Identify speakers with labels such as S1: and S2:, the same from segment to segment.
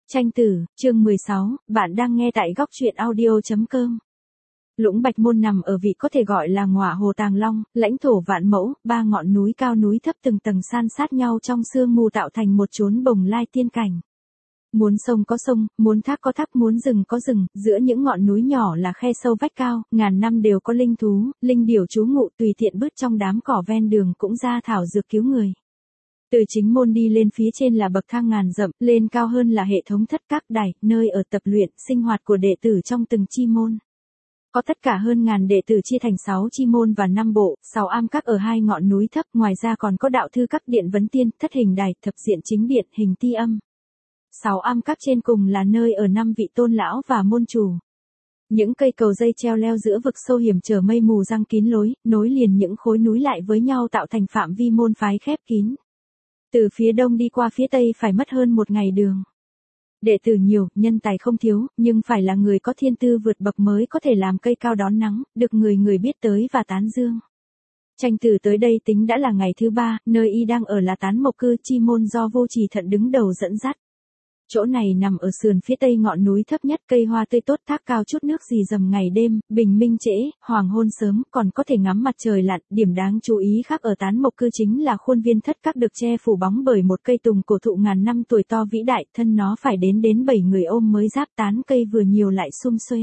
S1: Tranh tử, chương 16, bạn đang nghe tại góc truyện audio.com. Lũng Bạch Môn nằm ở vị có thể gọi là ngọa hồ Tàng Long, lãnh thổ vạn mẫu, ba ngọn núi cao núi thấp từng tầng san sát nhau trong sương mù tạo thành một chốn bồng lai tiên cảnh. Muốn sông có sông, muốn thác có thác, muốn rừng có rừng, giữa những ngọn núi nhỏ là khe sâu vách cao, ngàn năm đều có linh thú, linh điểu trú ngụ tùy tiện bứt trong đám cỏ ven đường cũng ra thảo dược cứu người. Từ chính môn đi lên phía trên là bậc thang ngàn dặm, lên cao hơn là hệ thống thất các đài, nơi ở tập luyện, sinh hoạt của đệ tử trong từng chi môn. Có tất cả hơn ngàn đệ tử chia thành 6 chi môn và 5 bộ, 6 am các ở 2 ngọn núi thấp, ngoài ra còn có đạo thư các điện vấn tiên, thất hình đài, thập diện chính điện, hình ti âm. 6 am các trên cùng là nơi ở 5 vị tôn lão và môn chủ. Những cây cầu dây treo leo giữa vực sâu hiểm trở mây mù răng kín lối, nối liền những khối núi lại với nhau tạo thành phạm vi môn phái khép kín. Từ phía đông đi qua phía tây phải mất hơn một ngày đường. Đệ tử nhiều, nhân tài không thiếu, nhưng phải là người có thiên tư vượt bậc mới có thể làm cây cao đón nắng, được người người biết tới và tán dương. Tranh tử tới đây tính đã là ngày thứ 3, nơi y đang ở là Tán Mộc Cư, chi môn do Vô Trì Thận đứng đầu dẫn dắt. Chỗ này nằm ở sườn phía tây ngọn núi thấp nhất, cây hoa tươi tốt, thác cao chút nước rì rầm ngày đêm, bình minh trễ, hoàng hôn sớm, còn có thể ngắm mặt trời lặn. Điểm đáng chú ý khác ở Tán Mộc Cư chính là khuôn viên thất các được che phủ bóng bởi một cây tùng cổ thụ ngàn năm tuổi to vĩ đại, thân nó phải đến 7 người ôm mới giáp tán cây vừa nhiều lại sum xuê.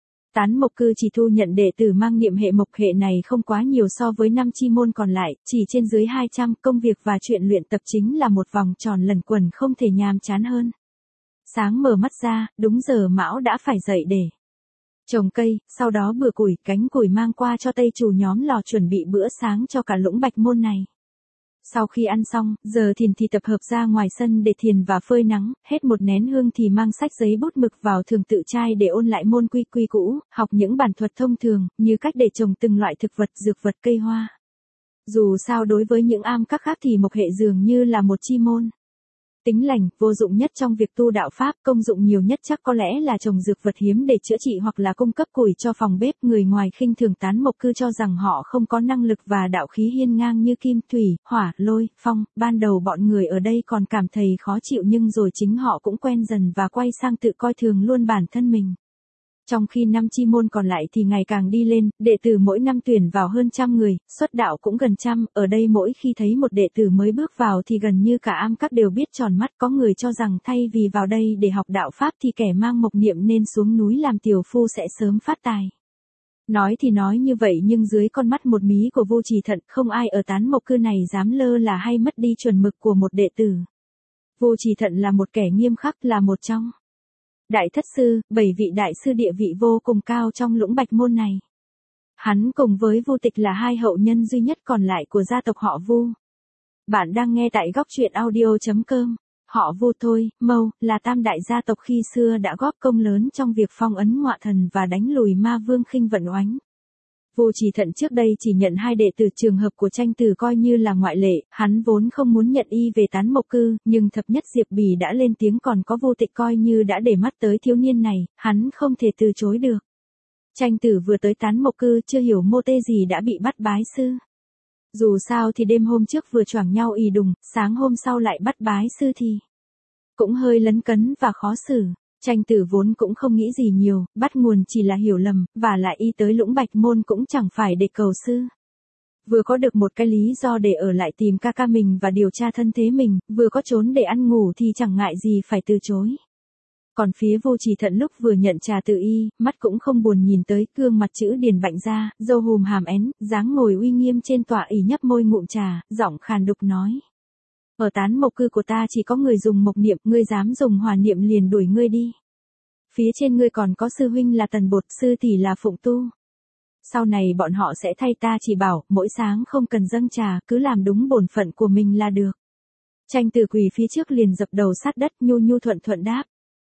S1: Tán Mộc Cư chỉ thu nhận đệ tử mang niệm hệ mộc hệ này không quá nhiều so với 5 chi môn còn lại, chỉ trên dưới 200, công việc và chuyện luyện tập chính là một vòng tròn luẩn quẩn không thể nhàm chán hơn. Sáng mở mắt ra, đúng giờ mão đã phải dậy để trồng cây, sau đó bừa củi, cánh củi mang qua cho tây chủ nhóm lò chuẩn bị bữa sáng cho cả Lũng Bạch Môn này. Sau khi ăn xong, giờ thiền thì tập hợp ra ngoài sân để thiền và phơi nắng, hết một nén hương thì mang sách giấy bút mực vào thường tự trai để ôn lại môn quy cũ, học những bản thuật thông thường, như cách để trồng từng loại thực vật, dược vật, cây hoa. Dù sao đối với những am các khác thì mộc hệ dường như là một chi môn tính lành, vô dụng nhất trong việc tu đạo pháp, công dụng nhiều nhất chắc có lẽ là trồng dược vật hiếm để chữa trị hoặc là cung cấp củi cho phòng bếp. Người ngoài khinh thường Tán Mộc Cư cho rằng họ không có năng lực và đạo khí hiên ngang như kim, thủy, hỏa, lôi, phong. Ban đầu bọn người ở đây còn cảm thấy khó chịu nhưng rồi chính họ cũng quen dần và quay sang tự coi thường luôn bản thân mình. Trong khi 5 chi môn còn lại thì ngày càng đi lên, đệ tử mỗi năm tuyển vào hơn 100 người, xuất đạo cũng gần 100, ở đây mỗi khi thấy một đệ tử mới bước vào thì gần như cả am các đều biết tròn mắt, có người cho rằng thay vì vào đây để học đạo pháp thì kẻ mang mộc niệm nên xuống núi làm tiểu phu sẽ sớm phát tài. Nói thì nói như vậy nhưng dưới con mắt một mí của Vô Trì Thận, không ai ở Tán Mộc Cư này dám lơ là hay mất đi chuẩn mực của một đệ tử. Vô Trì Thận là một kẻ nghiêm khắc, là một trong Đại Thất Sư, 7 vị đại sư địa vị vô cùng cao trong Lũng Bạch Môn này. Hắn cùng với Vu Tịch là 2 hậu nhân duy nhất còn lại của gia tộc họ Vu. Bạn đang nghe tại góc truyện audio.com. Họ Vu thôi, Mâu, là tam đại gia tộc khi xưa đã góp công lớn trong việc phong ấn ngọa thần và đánh lùi ma vương Khinh Vận Oánh. Vô Trì Thận trước đây chỉ nhận 2 đệ tử, trường hợp của Tranh Tử coi như là ngoại lệ, hắn vốn không muốn nhận y về Tán Mộc Cư, nhưng thập nhất Diệp Bì đã lên tiếng còn có Vô Tịch coi như đã để mắt tới thiếu niên này, hắn không thể từ chối được. Tranh Tử vừa tới Tán Mộc Cư chưa hiểu mô tê gì đã bị bắt bái sư. Dù sao thì đêm hôm trước vừa choảng nhau ì đùng, sáng hôm sau lại bắt bái sư thì cũng hơi lấn cấn và khó xử. Tranh Tử vốn cũng không nghĩ gì nhiều, bắt nguồn chỉ là hiểu lầm, và lại y tới Lũng Bạch Môn cũng chẳng phải để cầu sư. Vừa có được một cái lý do để ở lại tìm ca ca mình và điều tra thân thế mình, vừa có trốn để ăn ngủ thì chẳng ngại gì phải từ chối. Còn phía Vô Trì Thận lúc vừa nhận trà từ y, mắt cũng không buồn nhìn tới, gương mặt chữ điền bạnh ra, râu hùm hàm én, dáng ngồi uy nghiêm trên tọa ỷ nhấp môi ngụm trà, giọng khàn đục nói. Ở Tán Mộc Cư của ta chỉ có người dùng mộc niệm, ngươi dám dùng hỏa niệm liền đuổi ngươi đi. Phía trên ngươi còn có sư huynh là Tần Bột, sư tỷ là Phụng Tu. Sau này bọn họ sẽ thay ta chỉ bảo, mỗi sáng không cần dâng trà, cứ làm đúng bổn phận của mình là được. Tranh Tử quỳ phía trước liền dập đầu sát đất, nhu thuận đáp.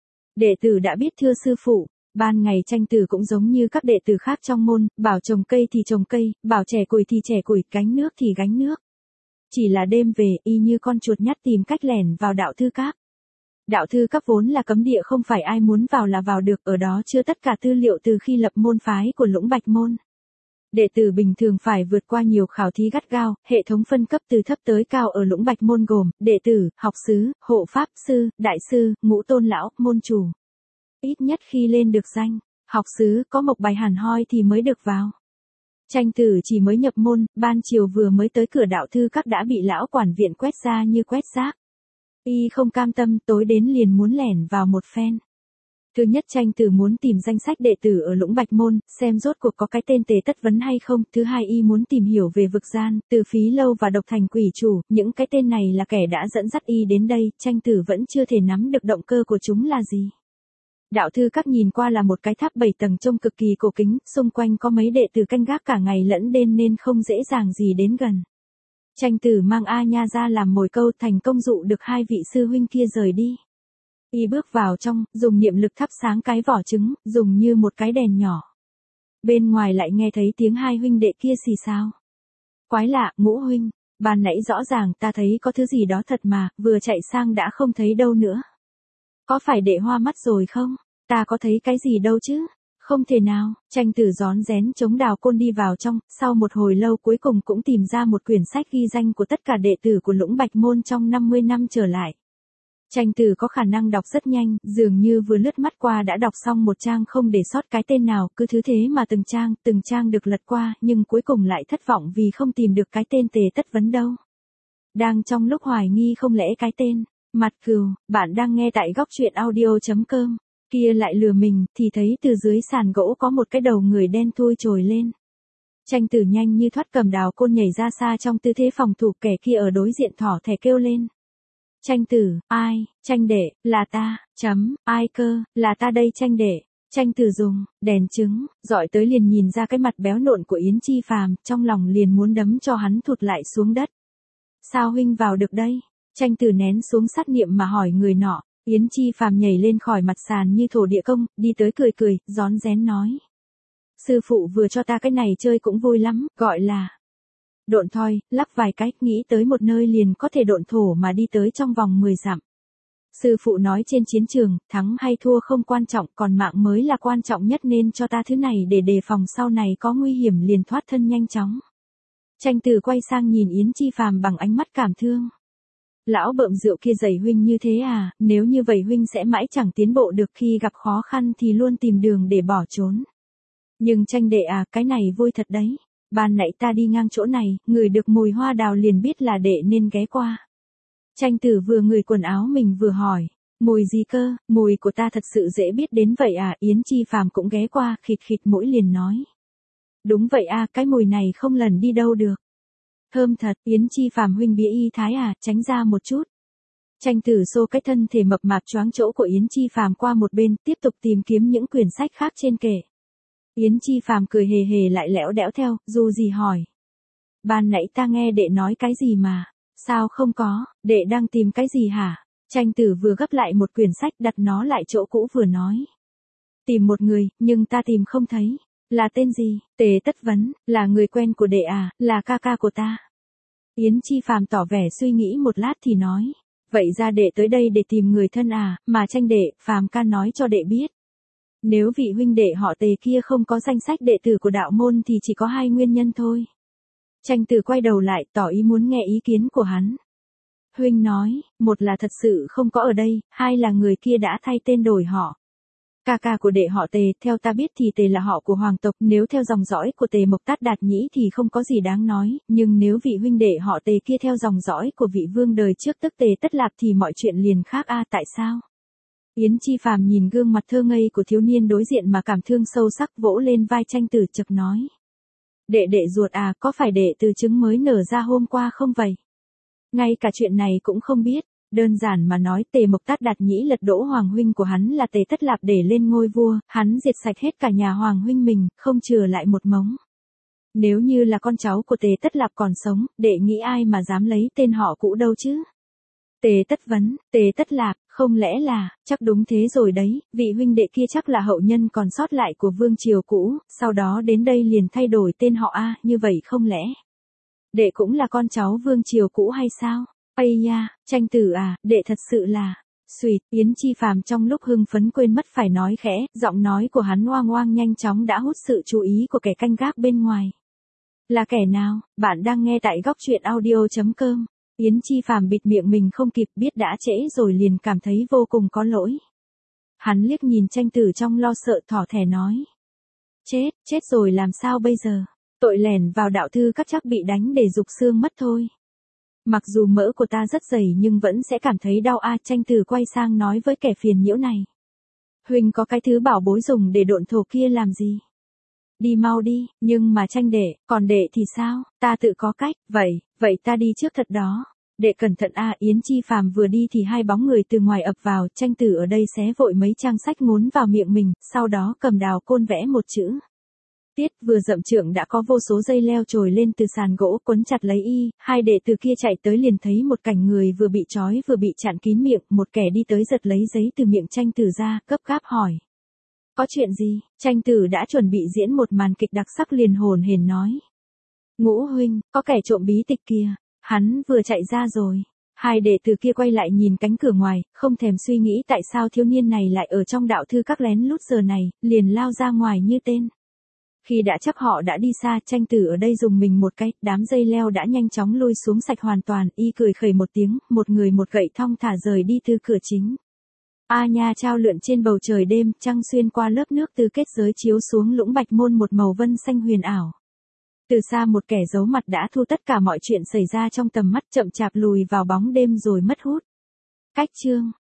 S1: Đệ tử đã biết thưa sư phụ. Ban ngày Tranh Tử cũng giống như các đệ tử khác trong môn, bảo trồng cây thì trồng cây, bảo chẻ củi thì chẻ củi, gánh nước thì gánh nước. Chỉ là đêm về, y như con chuột nhắt tìm cách lẻn vào đạo thư các. Đạo thư các vốn là cấm địa, không phải ai muốn vào là vào được, ở đó chứa tất cả tư liệu từ khi lập môn phái của Lũng Bạch Môn. Đệ tử bình thường phải vượt qua nhiều khảo thí gắt gao, hệ thống phân cấp từ thấp tới cao ở Lũng Bạch môn gồm đệ tử, học sứ, hộ pháp sư, đại sư, ngũ tôn lão, môn chủ. Ít nhất khi lên được danh học sứ có mộc bài hẳn hoi thì mới được vào. Tranh tử chỉ mới nhập môn, ban chiều vừa mới tới cửa đạo thư các đã bị lão quản viện quét ra như quét rác. Y không cam tâm, tối đến liền muốn lẻn vào một phen. Thứ nhất, tranh tử muốn tìm danh sách đệ tử ở Lũng Bạch môn, xem rốt cuộc có cái tên Tề Tất Vấn hay không. Thứ hai, y muốn tìm hiểu về vực gian, Từ Phí Lâu và Độc Thành Quỷ Chủ, những cái tên này là kẻ đã dẫn dắt y đến đây, tranh tử vẫn chưa thể nắm được động cơ của chúng là gì. Đạo thư các nhìn qua là một cái tháp 7 tầng trông cực kỳ cổ kính, xung quanh có mấy đệ tử canh gác cả ngày lẫn đêm nên không dễ dàng gì đến gần. Tranh tử mang A Nha ra làm mồi câu, thành công dụ được hai vị sư huynh kia rời đi. Y bước vào trong, dùng niệm lực thắp sáng cái vỏ trứng, dùng như một cái đèn nhỏ. Bên ngoài lại nghe thấy tiếng hai huynh đệ kia xì xào. Quái lạ, Ngũ huynh, ban nãy rõ ràng ta thấy có thứ gì đó thật mà, vừa chạy sang đã không thấy đâu nữa. Có phải đệ hoa mắt rồi không? Ta có thấy cái gì đâu chứ? Không thể nào. Tranh tử rón rén chống đào côn đi vào trong, sau một hồi lâu cuối cùng cũng tìm ra một quyển sách ghi danh của tất cả đệ tử của Lũng Bạch môn trong 50 năm trở lại. Tranh tử có khả năng đọc rất nhanh, dường như vừa lướt mắt qua đã đọc xong một trang không để sót cái tên nào, cứ thứ thế mà từng trang được lật qua, nhưng cuối cùng lại thất vọng vì không tìm được cái tên Tề Tất Vấn đâu. Đang trong lúc hoài nghi không lẽ cái tên Mặt Cừu, bạn đang nghe tại góc truyện audio.com, kia lại lừa mình, thì thấy từ dưới sàn gỗ có một cái đầu người đen thui trồi lên. Tranh tử nhanh như thoát cầm đào côn nhảy ra xa trong tư thế phòng thủ, kẻ kia ở đối diện thỏ thẻ kêu lên. Tranh tử, ai, tranh đệ, là ta, ai cơ, là ta đây tranh đệ. Tranh tử dùng đèn trứng, dọi tới liền nhìn ra cái mặt béo nộn của Yến Chi Phàm, trong lòng liền muốn đấm cho hắn thụt lại xuống đất. Sao huynh vào được đây? Tranh tử nén xuống sát niệm mà hỏi người nọ. Yến Chi Phàm nhảy lên khỏi mặt sàn như thổ địa công, đi tới cười, rón rén nói. Sư phụ vừa cho ta cái này chơi cũng vui lắm, gọi là độn thoi, lắp vài cái, nghĩ tới một nơi liền có thể độn thổ mà đi tới trong vòng 10 dặm. Sư phụ nói trên chiến trường, thắng hay thua không quan trọng, còn mạng mới là quan trọng nhất, nên cho ta thứ này để đề phòng sau này có nguy hiểm liền thoát thân nhanh chóng. Tranh tử quay sang nhìn Yến Chi Phàm bằng ánh mắt cảm thương. Lão bợm rượu kia dạy huynh như thế à, nếu như vậy huynh sẽ mãi chẳng tiến bộ được, khi gặp khó khăn thì luôn tìm đường để bỏ trốn. Nhưng tranh đệ à, cái này vui thật đấy. Ban nãy ta đi ngang chỗ này, ngửi được mùi hoa đào liền biết là đệ nên ghé qua. Tranh tử vừa ngửi quần áo mình vừa hỏi, mùi gì cơ, mùi của ta thật sự dễ biết đến vậy à. Yến Chi Phàm cũng ghé qua, khịt mũi liền nói. Đúng vậy à, cái mùi này không lần đi đâu được. Thơm thật. Yến Chi Phàm huynh bía y thái à, tránh ra một chút. Tranh tử xô cái thân thể mập mạp choáng chỗ của Yến Chi Phàm qua một bên, tiếp tục tìm kiếm những quyển sách khác trên kệ. Yến Chi Phàm cười hề hề lại lẽo đẽo theo, dù gì hỏi. Ban nãy ta nghe đệ nói cái gì mà, sao không có, đệ đang tìm cái gì hả? Tranh tử vừa gấp lại một quyển sách đặt nó lại chỗ cũ vừa nói. Tìm một người, nhưng ta tìm không thấy. Là tên gì? Tề Tất Vấn, là người quen của đệ à, là ca ca của ta. Yến Chi Phàm tỏ vẻ suy nghĩ một lát thì nói. Vậy ra đệ tới đây để tìm người thân à, mà tranh đệ, Phàm ca nói cho đệ biết. Nếu vị huynh đệ họ Tề kia không có danh sách đệ tử của đạo môn thì chỉ có hai nguyên nhân thôi. Tranh tử quay đầu lại tỏ ý muốn nghe ý kiến của hắn. Huynh nói, một là thật sự không có ở đây, hai là người kia đã thay tên đổi họ. Ca ca của đệ họ Tề, theo ta biết thì Tề là họ của hoàng tộc, nếu theo dòng dõi của Tề Mộc Tát Đạt Nhĩ thì không có gì đáng nói, nhưng nếu vị huynh đệ họ Tề kia theo dòng dõi của vị vương đời trước tức Tề Tất Lạp thì mọi chuyện liền khác a. Tại sao? Yến Chi Phàm nhìn gương mặt thơ ngây của thiếu niên đối diện mà cảm thương sâu sắc, vỗ lên vai tranh tử chực nói. Đệ ruột à, có phải đệ từ trứng mới nở ra hôm qua không vậy? Ngay cả chuyện này cũng không biết. Đơn giản mà nói, Tề Mộc Tát Đạt Nhĩ lật đổ hoàng huynh của hắn là Tề Tất Lạp để lên ngôi vua, hắn diệt sạch hết cả nhà hoàng huynh mình, không chừa lại một mống. Nếu như là con cháu của Tề Tất Lạp còn sống, đệ nghĩ ai mà dám lấy tên họ cũ đâu chứ? Tề Tất Vấn, Tề Tất Lạp, không lẽ là, chắc đúng thế rồi đấy, vị huynh đệ kia chắc là hậu nhân còn sót lại của vương triều cũ, sau đó đến đây liền thay đổi tên họ a, như vậy không lẽ đệ cũng là con cháu vương triều cũ hay sao? Ây nha, tranh tử à, đệ thật sự là. Xùyt, Yến Chi Phàm trong lúc hưng phấn quên mất phải nói khẽ, giọng nói của hắn oang oang nhanh chóng đã hút sự chú ý của kẻ canh gác bên ngoài. Là kẻ nào? Bạn đang nghe tại góc truyện audio.com. Yến Chi Phàm bịt miệng mình không kịp, biết đã trễ rồi liền cảm thấy vô cùng có lỗi. Hắn liếc nhìn Tranh Tử trong lo sợ, thỏ thẻ nói. Chết rồi, làm sao bây giờ? Tội lẻn vào đạo thư các chắc bị đánh để rục xương mất thôi. Mặc dù mỡ của ta rất dày nhưng vẫn sẽ cảm thấy đau a. Tranh Tử quay sang nói với kẻ phiền nhiễu này. Huynh có cái thứ bảo bối dùng để độn thổ kia làm gì? Đi mau đi, nhưng mà Tranh đệ, còn đệ thì sao? Ta tự có cách, vậy ta đi trước thật đó. Đệ cẩn thận a. Yến Chi Phàm vừa đi thì hai bóng người từ ngoài ập vào, Tranh Tử ở đây xé vội mấy trang sách ngốn vào miệng mình, sau đó cầm đào côn vẽ một chữ. Tiết. Vừa dậm trượng đã có vô số dây leo trồi lên từ sàn gỗ quấn chặt lấy y, hai đệ tử kia chạy tới liền thấy một cảnh người vừa bị trói vừa bị chặn kín miệng, một kẻ đi tới giật lấy giấy từ miệng Tranh Tử ra, gấp gáp hỏi. Có chuyện gì? Tranh Tử đã chuẩn bị diễn một màn kịch đặc sắc liền hồn hển nói. Ngũ huynh, có kẻ trộm bí tịch kia, hắn vừa chạy ra rồi. Hai đệ tử kia quay lại nhìn cánh cửa ngoài, không thèm suy nghĩ tại sao thiếu niên này lại ở trong đạo thư các lén lút giờ này, liền lao ra ngoài như tên. Khi đã chắc họ đã đi xa, Tranh Tử ở đây dùng mình một cái, đám dây leo đã nhanh chóng lui xuống sạch hoàn toàn, y cười khẩy một tiếng, một người một gậy thong thả rời đi từ cửa chính. A nha trao lượn trên bầu trời đêm, trăng xuyên qua lớp nước từ kết giới chiếu xuống Lũng Bạch Môn một màu vân xanh huyền ảo. Từ xa một kẻ giấu mặt đã thu tất cả mọi chuyện xảy ra trong tầm mắt, chậm chạp lùi vào bóng đêm rồi mất hút. Cách chương